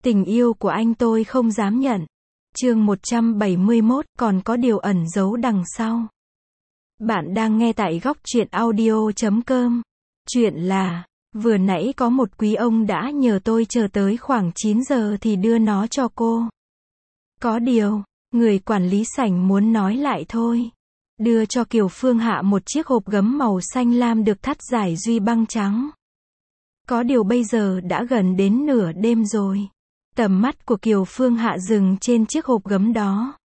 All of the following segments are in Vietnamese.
Tình yêu của anh tôi không dám nhận. Chương 171, còn có điều ẩn giấu đằng sau. Bạn đang nghe tại góc truyện audio.com. Chuyện là, vừa nãy có một quý ông đã nhờ tôi chờ tới khoảng 9 giờ thì đưa nó cho cô. Có điều, người quản lý sảnh muốn nói lại thôi. Đưa cho Kiều Phương Hạ một chiếc hộp gấm màu xanh lam được thắt dải duy băng trắng. Có điều bây giờ đã gần đến nửa đêm rồi. Tầm mắt của Kiều Phương Hạ dừng trên chiếc hộp gấm đó.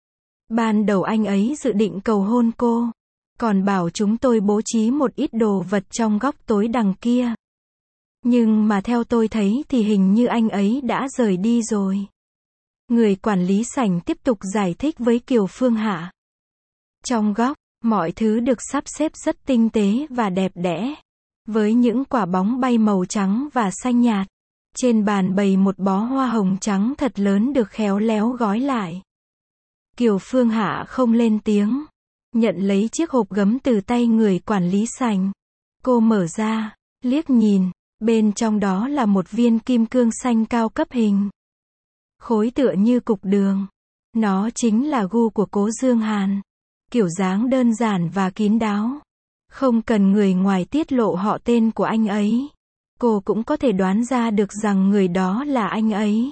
Ban đầu anh ấy dự định cầu hôn cô, còn bảo chúng tôi bố trí một ít đồ vật trong góc tối đằng kia. Nhưng mà theo tôi thấy thì hình như anh ấy đã rời đi rồi. Người quản lý sảnh tiếp tục giải thích với Kiều Phương Hạ. Trong góc, mọi thứ được sắp xếp rất tinh tế và đẹp đẽ. Với những quả bóng bay màu trắng và xanh nhạt. Trên bàn bày một bó hoa hồng trắng thật lớn được khéo léo gói lại. Kiều Phương Hạ không lên tiếng. Nhận lấy chiếc hộp gấm từ tay người quản lý sảnh. Cô mở ra, liếc nhìn. Bên trong đó là một viên kim cương xanh cao cấp hình khối tựa như cục đường. Nó chính là gu của Cố Dương Hàn. Kiểu dáng đơn giản và kín đáo. Không cần người ngoài tiết lộ họ tên của anh ấy. Cô cũng có thể đoán ra được rằng người đó là anh ấy.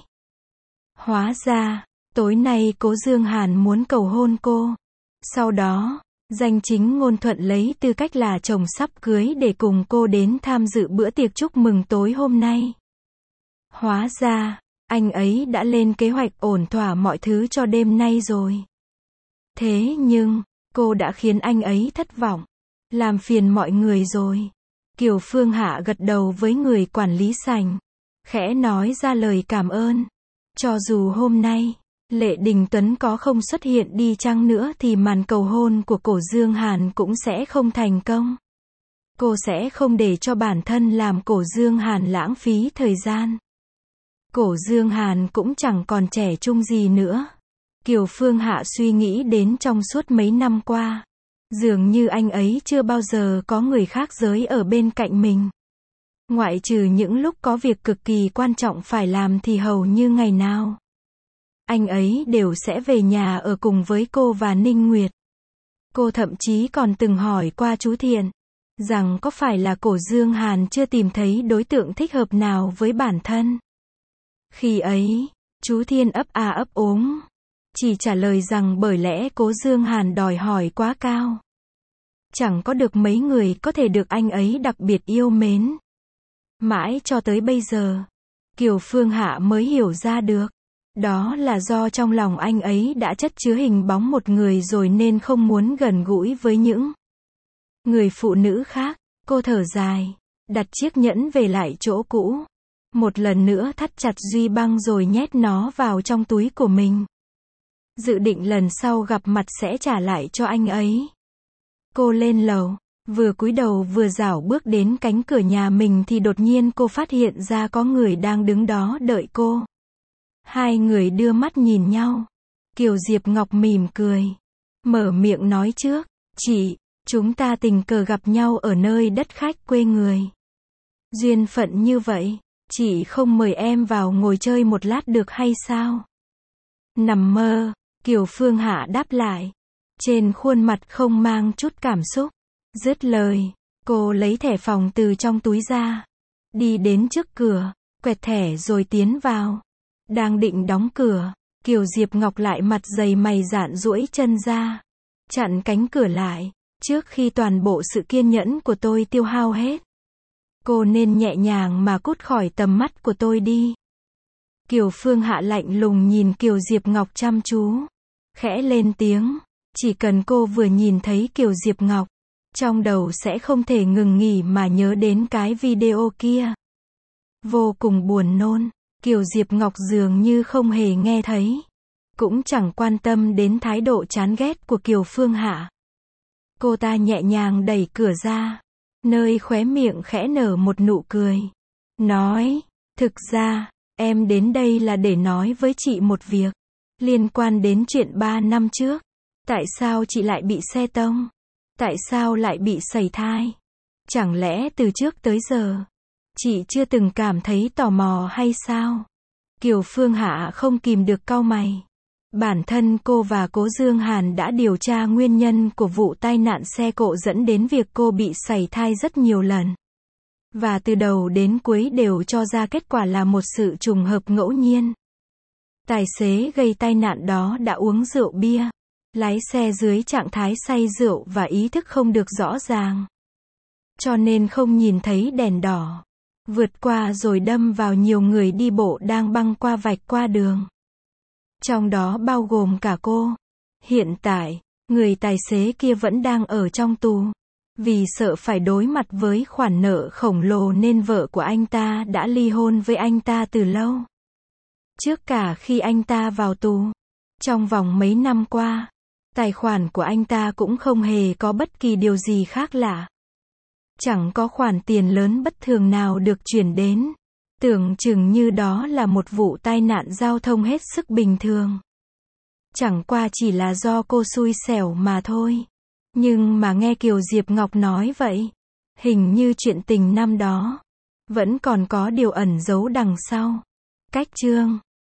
Hóa ra, tối nay Cố Dương Hàn muốn cầu hôn cô. Sau đó, danh chính ngôn thuận lấy tư cách là chồng sắp cưới để cùng cô đến tham dự bữa tiệc chúc mừng tối hôm nay. Hóa ra, anh ấy đã lên kế hoạch ổn thỏa mọi thứ cho đêm nay rồi. Thế nhưng, cô đã khiến anh ấy thất vọng. Làm phiền mọi người rồi. Kiều Phương Hạ gật đầu với người quản lý sảnh. Khẽ nói ra lời cảm ơn. Cho dù hôm nay, Lệ Đình Tuấn có không xuất hiện đi chăng nữa thì màn cầu hôn của Cố Dương Hàn cũng sẽ không thành công. Cô sẽ không để cho bản thân làm Cố Dương Hàn lãng phí thời gian. Cố Dương Hàn cũng chẳng còn trẻ trung gì nữa. Kiều Phương Hạ suy nghĩ đến trong suốt mấy năm qua. Dường như anh ấy chưa bao giờ có người khác giới ở bên cạnh mình. Ngoại trừ những lúc có việc cực kỳ quan trọng phải làm thì hầu như ngày nào anh ấy đều sẽ về nhà ở cùng với cô và Ninh Nguyệt. Cô thậm chí còn từng hỏi qua chú Thiện rằng có phải là Cố Dương Hàn chưa tìm thấy đối tượng thích hợp nào với bản thân. Khi ấy, chú Thiên ấp a ấp úng, chỉ trả lời rằng bởi lẽ Cố Dương Hàn đòi hỏi quá cao. Chẳng có được mấy người có thể được anh ấy đặc biệt yêu mến. Mãi cho tới bây giờ, Kiều Phương Hạ mới hiểu ra được. Đó là do trong lòng anh ấy đã chất chứa hình bóng một người rồi nên không muốn gần gũi với những người phụ nữ khác. Cô thở dài, đặt chiếc nhẫn về lại chỗ cũ. Một lần nữa thắt chặt duy băng rồi nhét nó vào trong túi của mình. Dự định lần sau gặp mặt sẽ trả lại cho anh ấy. Cô lên lầu, vừa cúi đầu vừa rảo bước đến cánh cửa nhà mình thì đột nhiên cô phát hiện ra có người đang đứng đó đợi cô. Hai người đưa mắt nhìn nhau. Kiều Diệp Ngọc mỉm cười. Mở miệng nói trước. Chị, chúng ta tình cờ gặp nhau ở nơi đất khách quê người. Duyên phận như vậy, chị không mời em vào ngồi chơi một lát được hay sao? Nằm mơ, Kiều Phương Hạ đáp lại. Trên khuôn mặt không mang chút cảm xúc. Dứt lời, cô lấy thẻ phòng từ trong túi ra. Đi đến trước cửa, quẹt thẻ rồi tiến vào. Đang định đóng cửa, Kiều Diệp Ngọc lại mặt dày mày dạn duỗi chân ra. Chặn cánh cửa lại, trước khi toàn bộ sự kiên nhẫn của tôi tiêu hao hết. Cô nên nhẹ nhàng mà cút khỏi tầm mắt của tôi đi. Kiều Phương Hạ lạnh lùng nhìn Kiều Diệp Ngọc chăm chú. Khẽ lên tiếng. Chỉ cần cô vừa nhìn thấy Kiều Diệp Ngọc, trong đầu sẽ không thể ngừng nghỉ mà nhớ đến cái video kia. Vô cùng buồn nôn, Kiều Diệp Ngọc dường như không hề nghe thấy. Cũng chẳng quan tâm đến thái độ chán ghét của Kiều Phương Hạ. Cô ta nhẹ nhàng đẩy cửa ra, nơi khóe miệng khẽ nở một nụ cười. Nói, thực ra, em đến đây là để nói với chị một việc. Liên quan đến chuyện 3 năm trước. Tại sao chị lại bị xe tông? Tại sao lại bị sẩy thai? Chẳng lẽ từ trước tới giờ, chị chưa từng cảm thấy tò mò hay sao? Kiều Phương Hạ không kìm được cau mày. Bản thân cô và Cố Dương Hàn đã điều tra nguyên nhân của vụ tai nạn xe cộ dẫn đến việc cô bị sảy thai rất nhiều lần. Và từ đầu đến cuối đều cho ra kết quả là một sự trùng hợp ngẫu nhiên. Tài xế gây tai nạn đó đã uống rượu bia, lái xe dưới trạng thái say rượu và ý thức không được rõ ràng. Cho nên không nhìn thấy đèn đỏ, vượt qua rồi đâm vào nhiều người đi bộ đang băng qua vạch qua đường. Trong đó bao gồm cả cô. Hiện tại, người tài xế kia vẫn đang ở trong tù. Vì sợ phải đối mặt với khoản nợ khổng lồ nên vợ của anh ta đã ly hôn với anh ta từ lâu. Trước cả khi anh ta vào tù, trong vòng mấy năm qua, tài khoản của anh ta cũng không hề có bất kỳ điều gì khác lạ. Chẳng có khoản tiền lớn bất thường nào được chuyển đến. Tưởng chừng như đó là một vụ tai nạn giao thông hết sức bình thường. Chẳng qua chỉ là do cô xui xẻo mà thôi. Nhưng mà nghe Kiều Diệp Ngọc nói vậy, hình như chuyện tình năm đó vẫn còn có điều ẩn giấu đằng sau. Cách chương